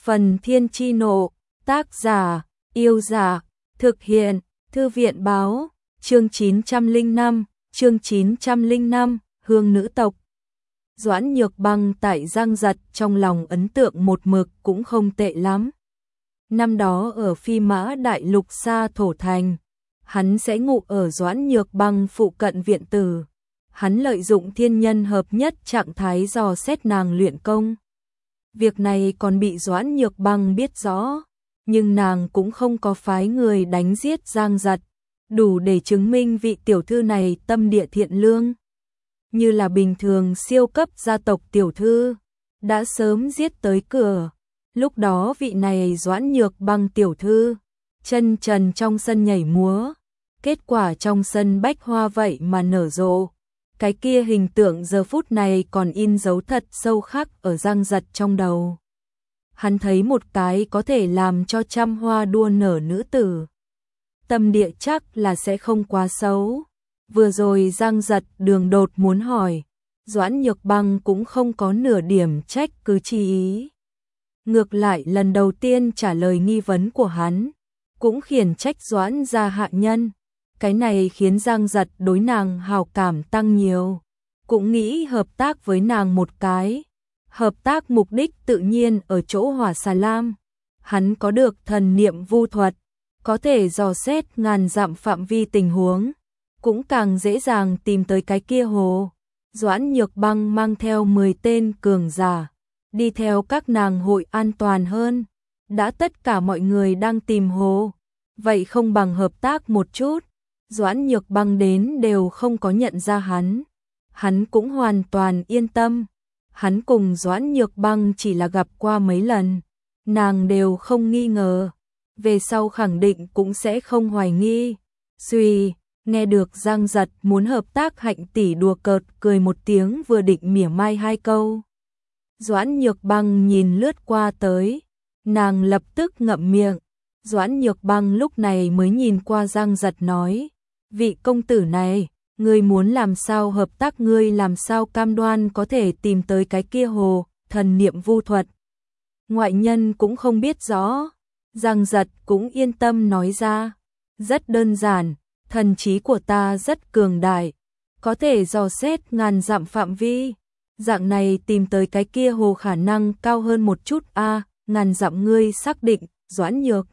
Phần Thiên Chi Nộ, tác giả, Yêu Giả, thực hiện, Thư viện báo, chương 905, Hương nữ tộc. Doãn Nhược Băng tại Giang Giật trong lòng ấn tượng một mực cũng không tệ lắm. Năm đó ở Phi Mã Đại Lục xa thổ thành, hắn sẽ ngụ ở Doãn Nhược Băng phụ cận viện tử. Hắn lợi dụng thiên nhân hợp nhất trạng thái dò xét nàng luyện công. Việc này còn bị Doãn Nhược Băng biết rõ, nhưng nàng cũng không có phái người đánh giết Giang Giật, đủ để chứng minh vị tiểu thư này tâm địa thiện lương. Như là bình thường siêu cấp gia tộc tiểu thư, đã sớm giết tới cửa. Lúc đó vị này Doãn Nhược Băng tiểu thư, chân trần trong sân nhảy múa, kết quả trong sân bách hoa vậy mà nở rộ. Cái kia hình tượng giờ phút này còn in dấu thật sâu khắc ở Giang Giật trong đầu. Hắn thấy một cái có thể làm cho trăm hoa đua nở nữ tử, tâm địa chắc là sẽ không quá xấu. Vừa rồi Giang Giật đường đột muốn hỏi, Doãn Nhược Băng cũng không có nửa điểm trách cứ chi ý. Ngược lại lần đầu tiên trả lời nghi vấn của hắn, cũng khiển trách Doãn gia hạ nhân. Cái này khiến Giang Giật đối nàng hào cảm tăng nhiều, cũng nghĩ hợp tác với nàng một cái. Hợp tác mục đích tự nhiên ở chỗ Hỏa Xà Lam. Hắn có được thần niệm vu thuật, có thể dò xét ngàn dặm phạm vi tình huống, cũng càng dễ dàng tìm tới cái kia hồ. Doãn Nhược Băng mang theo 10 tên cường giả, đi theo các nàng hội an toàn hơn. Đã tất cả mọi người đang tìm hồ, vậy không bằng hợp tác một chút. Doãn Nhược Băng đến đều không có nhận ra hắn cũng hoàn toàn yên tâm. Hắn cùng Doãn Nhược Băng chỉ là gặp qua mấy lần, nàng đều không nghi ngờ, về sau khẳng định cũng sẽ không hoài nghi. Suy, nghe được Giang Giật muốn hợp tác, Hạnh tỷ đùa cợt cười một tiếng, vừa định mỉa mai hai câu. Doãn Nhược Băng nhìn lướt qua tới, nàng lập tức ngậm miệng. Doãn Nhược Băng lúc này mới nhìn qua Giang Giật nói, vị công tử này, ngươi muốn làm sao hợp tác, ngươi làm sao cam đoan có thể tìm tới cái kia hồ, thần niệm vu thuật. Ngoại nhân cũng không biết rõ. Giang Giật cũng yên tâm nói ra, rất đơn giản, thần trí của ta rất cường đại, có thể dò xét ngàn dặm phạm vi. Dạng này tìm tới cái kia hồ khả năng cao hơn một chút a. Ngàn dặm ngươi xác định? Doãn Nhược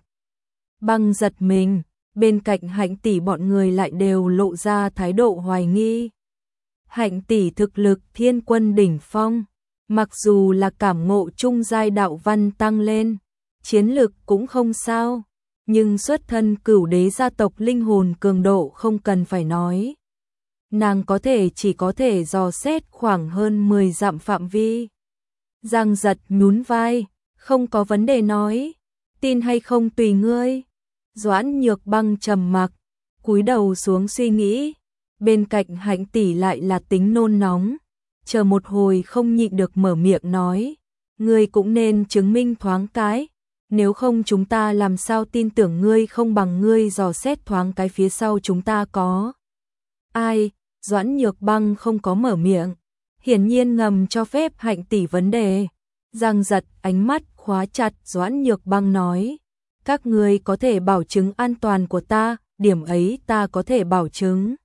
Băng giật mình. Bên cạnh Hạnh tỷ bọn người lại đều lộ ra thái độ hoài nghi. Hạnh tỷ thực lực thiên quân đỉnh phong, mặc dù là cảm ngộ trung giai đạo văn tăng lên, chiến lực cũng không sao, nhưng xuất thân cửu đế gia tộc linh hồn cường độ không cần phải nói. Nàng chỉ có thể dò xét khoảng hơn 10 dặm phạm vi. Giang Giật nhún vai, không có vấn đề nói, tin hay không tùy ngươi. Doãn Nhược Băng trầm mặc, cúi đầu xuống suy nghĩ. Bên cạnh Hạnh tỷ lại là tính nôn nóng, chờ một hồi không nhịn được mở miệng nói, ngươi cũng nên chứng minh thoáng cái, nếu không chúng ta làm sao tin tưởng ngươi, không bằng ngươi dò xét thoáng cái phía sau chúng ta có ai. Doãn Nhược Băng không có mở miệng, hiển nhiên ngầm cho phép Hạnh tỷ vấn đề. Giang Giật ánh mắt khóa chặt Doãn Nhược Băng nói, các ngươi có thể bảo chứng an toàn của ta, điểm ấy ta có thể bảo chứng.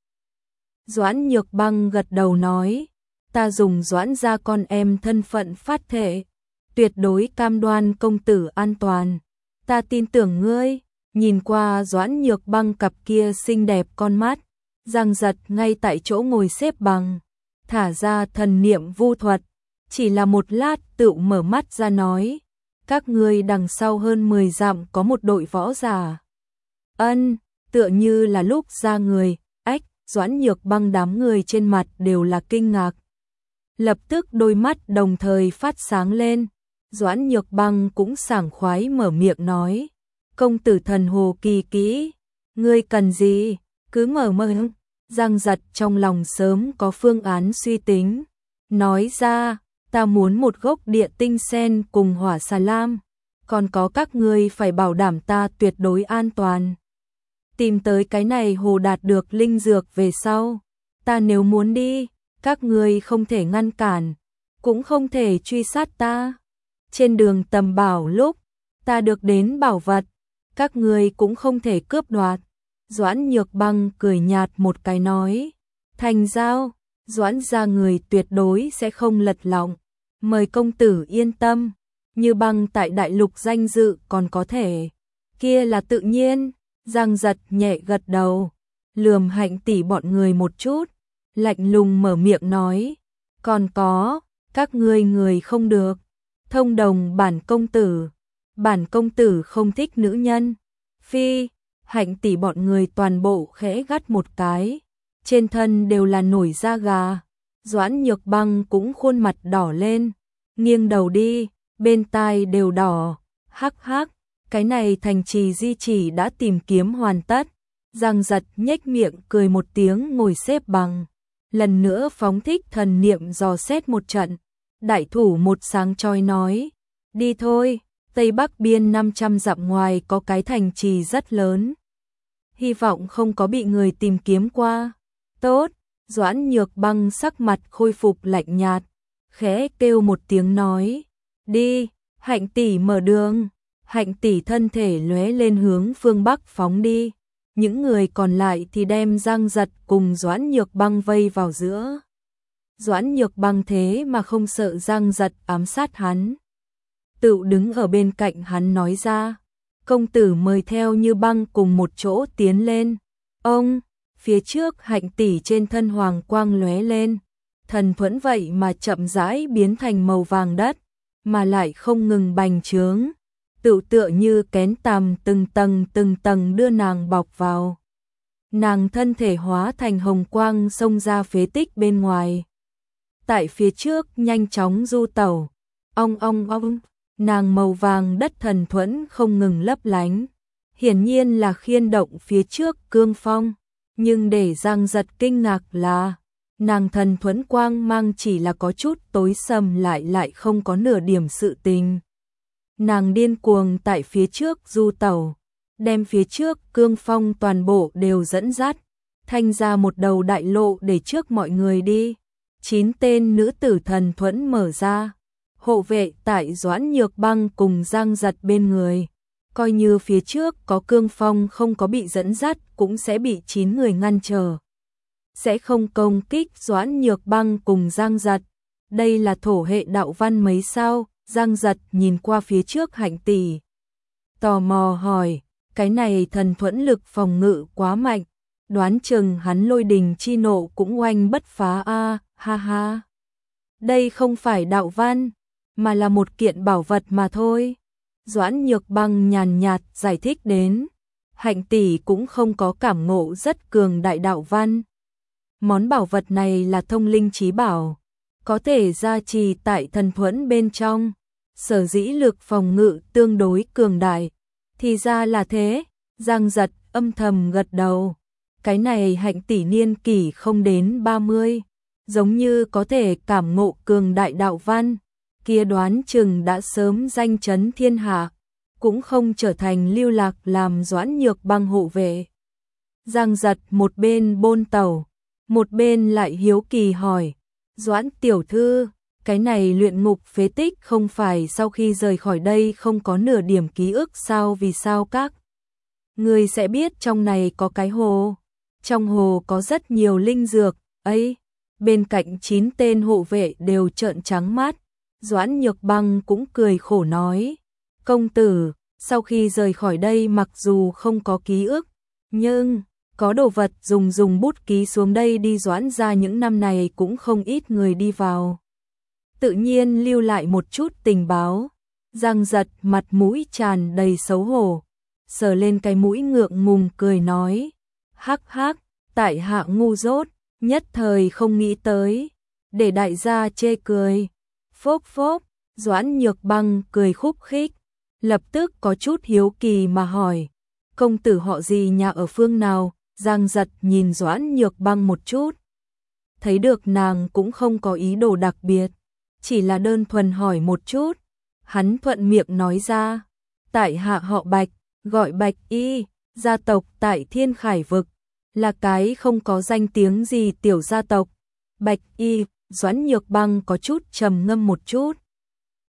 Doãn Nhược Băng gật đầu nói, ta dùng Doãn gia con em thân phận phát thệ, tuyệt đối cam đoan công tử an toàn, ta tin tưởng ngươi. Nhìn qua Doãn Nhược Băng cặp kia xinh đẹp con mắt, Giang Giật ngay tại chỗ ngồi xếp bằng, thả ra thần niệm vu thuật, chỉ là một lát tựu mở mắt ra nói, các ngươi đằng sau hơn 10 dặm có một đội võ giả. Tựa như là lúc ra người. Ách. Doãn Nhược Băng đám người trên mặt đều là kinh ngạc, lập tức đôi mắt đồng thời phát sáng lên. Doãn Nhược Băng cũng sảng khoái mở miệng nói, công tử thần hồ kỳ kỹ, ngươi cần gì cứ mở mơ. Giang Giật trong lòng sớm có phương án suy tính, nói ra, ta muốn một gốc địa tinh sen cùng Hỏa Xà Lam, còn có các ngươi phải bảo đảm ta tuyệt đối an toàn. Tìm tới cái này hồ, đạt được linh dược về sau, ta nếu muốn đi, các ngươi không thể ngăn cản, cũng không thể truy sát ta. trên đường tầm bảo lúc ta được đến bảo vật, các ngươi cũng không thể cướp đoạt. Doãn Nhược Băng cười nhạt một cái nói, thành giao, Doãn gia người tuyệt đối sẽ không lật lọng, mời công tử yên tâm, Như Băng tại đại lục danh dự còn có thể, kia là tự nhiên. Giang Giật nhẹ gật đầu, lườm Hạnh tỷ bọn người một chút, lạnh lùng mở miệng nói, còn có, các ngươi người không được, thông đồng bản công tử không thích nữ nhân. Phi, Hạnh tỷ bọn người toàn bộ khẽ gắt một cái, trên thân đều là nổi da gà. Doãn Nhược Băng cũng khuôn mặt đỏ lên, nghiêng đầu đi, bên tai đều đỏ, hắc hắc, cái này thành trì di chỉ đã tìm kiếm hoàn tất. Giang Giật nhếch miệng cười một tiếng ngồi xếp bằng, lần nữa phóng thích thần niệm dò xét một trận, đại thủ một sáng chói nói, đi thôi, Tây Bắc biên 500 dặm ngoài có cái thành trì rất lớn, hy vọng không có bị người tìm kiếm qua. Tốt, Doãn Nhược Băng sắc mặt khôi phục lạnh nhạt, khẽ kêu một tiếng nói, đi, Hạnh tỷ mở đường. Hạnh tỷ thân thể lóe lên hướng phương Bắc phóng đi, những người còn lại thì đem Giang Giật cùng Doãn Nhược Băng vây vào giữa. Doãn Nhược Băng thế mà không sợ Giang Giật ám sát hắn, tự đứng ở bên cạnh hắn nói ra, công tử mời theo Như Băng cùng một chỗ tiến lên. Ông, phía trước Hạnh tỷ trên thân hoàng quang lóe lên, thần thuẫn vậy mà chậm rãi biến thành màu vàng đất, mà lại không ngừng bành trướng, tự tựa như kén tằm từng tầng đưa nàng bọc vào. Nàng thân thể hóa thành hồng quang xông ra phế tích bên ngoài. Tại phía trước nhanh chóng du tẩu, ong, nàng màu vàng đất thần thuẫn không ngừng lấp lánh. Hiển nhiên là khiên động phía trước cương phong, nhưng để Giang Giật kinh ngạc là, nàng thần thuẫn quang mang chỉ là có chút tối sầm lại không có nửa điểm sự tình. Nàng điên cuồng tại phía trước du tẩu, đem phía trước cương phong toàn bộ đều dẫn dắt, thanh ra một đầu đại lộ để trước mọi người đi. 9 tên nữ tử thần thuẫn mở ra, hộ vệ tại Doãn Nhược Băng cùng Giang Giật bên người. Coi như phía trước có cương phong không có bị dẫn dắt cũng sẽ bị 9 người ngăn trở, sẽ không công kích Doãn Nhược Băng cùng Giang Giật. Đây là thổ hệ đạo văn mấy sao? Giang Giật nhìn qua phía trước Hạnh tỷ, tò mò hỏi, cái này thần thuẫn lực phòng ngự quá mạnh, đoán chừng hắn lôi đình chi nộ cũng oanh bất phá a, ha ha. Đây không phải đạo văn, mà là một kiện bảo vật mà thôi. Doãn Nhược Băng nhàn nhạt giải thích đến, Hạnh tỷ cũng không có cảm ngộ rất cường đại đạo văn. Món bảo vật này là thông linh chí bảo, có thể gia trì tại thần thuẫn bên trong, sở dĩ lực phòng ngự tương đối cường đại. Thì ra là thế, Giang Giật âm thầm gật đầu. Cái này Hạnh tỷ niên kỷ không đến 30, giống như có thể cảm ngộ cường đại đạo văn, kia đoán chừng đã sớm danh chấn thiên hạ, cũng không trở thành lưu lạc làm Doãn Nhược Băng hộ vệ. Giang Giật một bên bôn tàu, một bên lại hiếu kỳ hỏi, Doãn tiểu thư, cái này luyện ngục phế tích không phải sau khi rời khỏi đây không có nửa điểm ký ức sao? Vì sao các người sẽ biết trong này có cái hồ? Trong hồ có rất nhiều linh dược, ấy. Bên cạnh 9 tên hộ vệ đều trợn trắng mắt. Doãn Nhược Băng cũng cười khổ nói, công tử, sau khi rời khỏi đây mặc dù không có ký ức, nhưng có đồ vật dùng bút ký xuống đây đi. Doãn ra những năm này cũng không ít người đi vào, tự nhiên lưu lại một chút tình báo. Giang Giật mặt mũi tràn đầy xấu hổ, sờ lên cái mũi ngượng ngùng cười nói, hắc hắc, tại hạ ngu dốt, nhất thời không nghĩ tới, để đại gia chê cười. Phốc phốc, Doãn Nhược Băng cười khúc khích, lập tức có chút hiếu kỳ mà hỏi, công tử họ gì, nhà ở phương nào? Giang Giật nhìn Doãn Nhược Băng một chút, thấy được nàng cũng không có ý đồ đặc biệt, chỉ là đơn thuần hỏi một chút. Hắn thuận miệng nói ra, tại hạ họ Bạch, gọi Bạch Y, gia tộc tại Thiên Khải Vực, là cái không có danh tiếng gì tiểu gia tộc. Bạch Y. Doãn Nhược Băng có chút trầm ngâm một chút,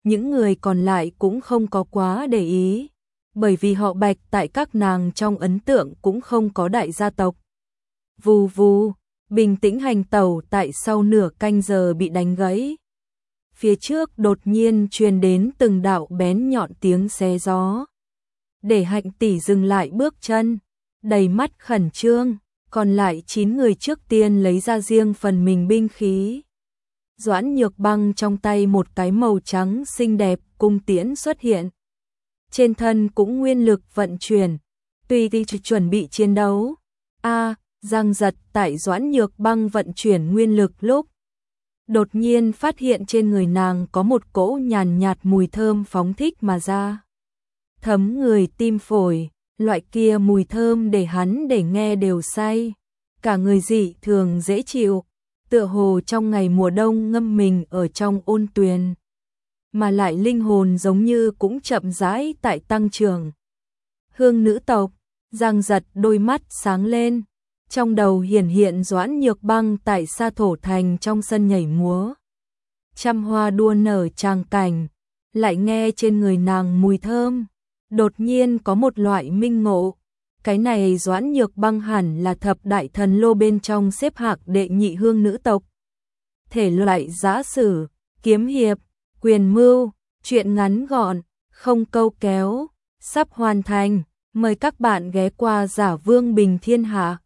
những người còn lại cũng không có quá để ý, bởi vì họ Bạch tại các nàng trong ấn tượng cũng không có đại gia tộc. Vù vù, bình tĩnh hành tẩu tại sau nửa canh giờ bị đánh gãy. Phía trước đột nhiên truyền đến từng đạo bén nhọn tiếng xé gió. Để Hạnh tỷ dừng lại bước chân, đầy mắt khẩn trương, còn lại 9 người trước tiên lấy ra riêng phần mình binh khí. Doãn Nhược Băng trong tay một cái màu trắng xinh đẹp cung tiễn xuất hiện. Trên thân cũng nguyên lực vận chuyển, tùy thì chuẩn bị chiến đấu. Giang Giật tại Doãn Nhược Băng vận chuyển nguyên lực lúc đột nhiên phát hiện trên người nàng có một cỗ nhàn nhạt mùi thơm phóng thích mà ra. Thấm người tim phổi, loại kia mùi thơm để hắn để nghe đều say. Cả người dị thường dễ chịu, tựa hồ trong ngày mùa đông ngâm mình ở trong ôn tuyền. Mà lại linh hồn giống như cũng chậm rãi tại tăng trưởng. Hương nữ tộc, Giang Giật đôi mắt sáng lên. Trong đầu hiển hiện Doãn Nhược Băng tại Sa Thổ Thành trong sân nhảy múa. Trăm hoa đua nở tràng cảnh, lại nghe trên người nàng mùi thơm. Đột nhiên có một loại minh ngộ. Cái này Doãn Nhược Băng hẳn là thập đại thần lô bên trong xếp hạng đệ nhị hương nữ tộc. Thể loại giã sử, kiếm hiệp, quyền mưu, truyện ngắn gọn, không câu kéo, sắp hoàn thành. Mời các bạn ghé qua Giả Vương Bình Thiên Hạ.